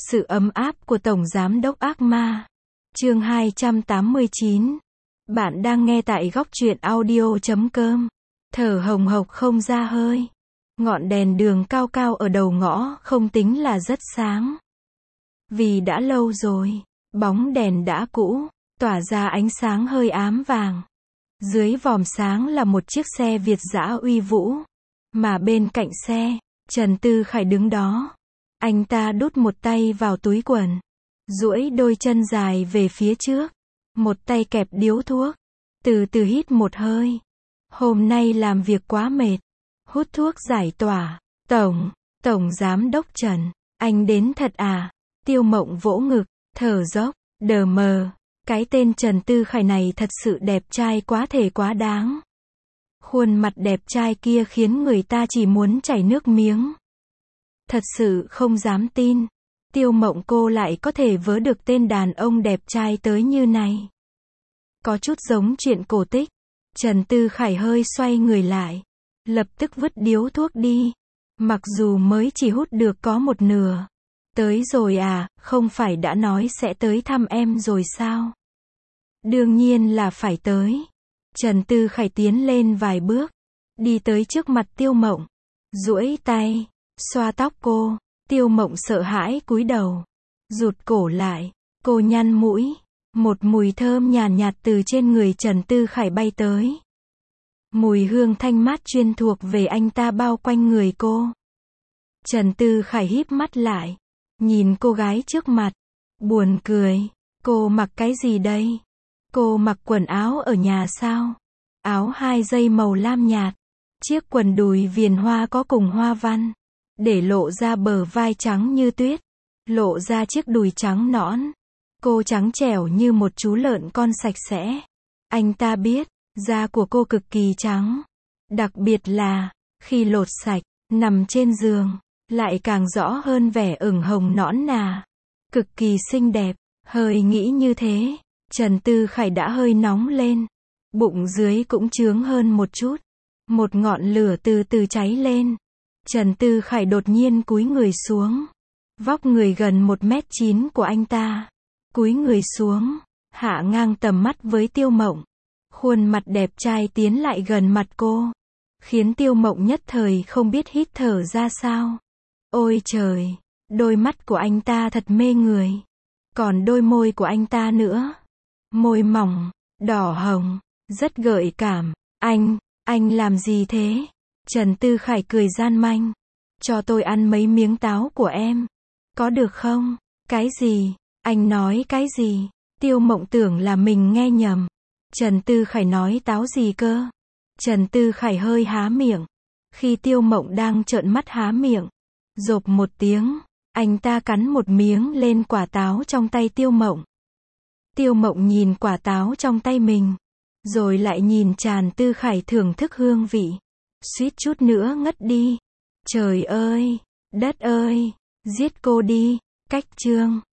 Sự ấm áp của Tổng Giám đốc ác ma. Chương 289. Bạn đang nghe tại góc truyện audio.com. Thở hồng hộc không ra hơi. Ngọn đèn đường cao cao ở đầu ngõ không tính là rất sáng. Vì đã lâu rồi, bóng đèn đã cũ, tỏa ra ánh sáng hơi ám vàng. Dưới vòm sáng là một chiếc xe Việt dã uy vũ. Mà bên cạnh xe, Trần Tư Khải đứng đó. Anh ta đút một tay vào túi quần, duỗi đôi chân dài về phía trước, một tay kẹp điếu thuốc, từ từ hít một hơi. Hôm nay làm việc quá mệt, hút thuốc giải tỏa. Tổng Giám đốc Trần, anh đến thật à? Tiêu Mộng vỗ ngực, thở dốc, đờ mờ. Cái tên Trần Tư Khải này thật sự đẹp trai quá thể quá đáng. Khuôn mặt đẹp trai kia khiến người ta chỉ muốn chảy nước miếng. Thật sự không dám tin, Tiêu Mộng cô lại có thể vớ được tên đàn ông đẹp trai tới như này. Có chút giống chuyện cổ tích. Trần Tư Khải hơi xoay người lại, lập tức vứt điếu thuốc đi. Mặc dù mới chỉ hút được có một nửa. Tới rồi à, không phải đã nói sẽ tới thăm em rồi sao? Đương nhiên là phải tới. Trần Tư Khải tiến lên vài bước, đi tới trước mặt Tiêu Mộng, duỗi tay xoa tóc cô. Tiêu Mộng sợ hãi cúi đầu, rụt cổ lại. Cô nhăn mũi. Một mùi thơm nhàn nhạt từ trên người Trần Tư Khải bay tới. Mùi hương thanh mát chuyên thuộc về anh ta bao quanh người cô. Trần Tư Khải híp mắt lại, nhìn cô gái trước mặt, buồn cười. Cô mặc cái gì đây? Cô mặc quần áo ở nhà sao? Áo 2 dây màu lam nhạt, chiếc quần đùi viền hoa có cùng hoa văn, để lộ ra bờ vai trắng như tuyết, lộ ra chiếc đùi trắng nõn. Cô trắng trẻo như một chú lợn con sạch sẽ. Anh ta biết, da của cô cực kỳ trắng. Đặc biệt là, khi lột sạch, nằm trên giường, lại càng rõ hơn vẻ ửng hồng nõn nà. Cực kỳ xinh đẹp. Hơi nghĩ như thế, Trần Tư Khải đã hơi nóng lên. Bụng dưới cũng chướng hơn một chút. Một ngọn lửa từ từ cháy lên. Trần Tư Khải đột nhiên cúi người xuống. Vóc người gần 1m9 của anh ta. Cúi người xuống, hạ ngang tầm mắt với Tiêu Mộng. Khuôn mặt đẹp trai tiến lại gần mặt cô, khiến Tiêu Mộng nhất thời không biết hít thở ra sao. Ôi trời, đôi mắt của anh ta thật mê người. Còn đôi môi của anh ta nữa. Môi mỏng, đỏ hồng, rất gợi cảm. Anh làm gì thế? Trần Tư Khải cười gian manh. Cho tôi ăn mấy miếng táo của em. Có được không? Cái gì? Anh nói cái gì? Tiêu Mộng tưởng là mình nghe nhầm. Trần Tư Khải nói táo gì cơ? Trần Tư Khải hơi há miệng. Khi Tiêu Mộng đang trợn mắt há miệng, rộp một tiếng, anh ta cắn một miếng lên quả táo trong tay Tiêu Mộng. Tiêu Mộng nhìn quả táo trong tay mình, rồi lại nhìn Trần Tư Khải thưởng thức hương vị. Suýt chút nữa ngất đi. Trời ơi, đất ơi, giết cô đi. Cách chương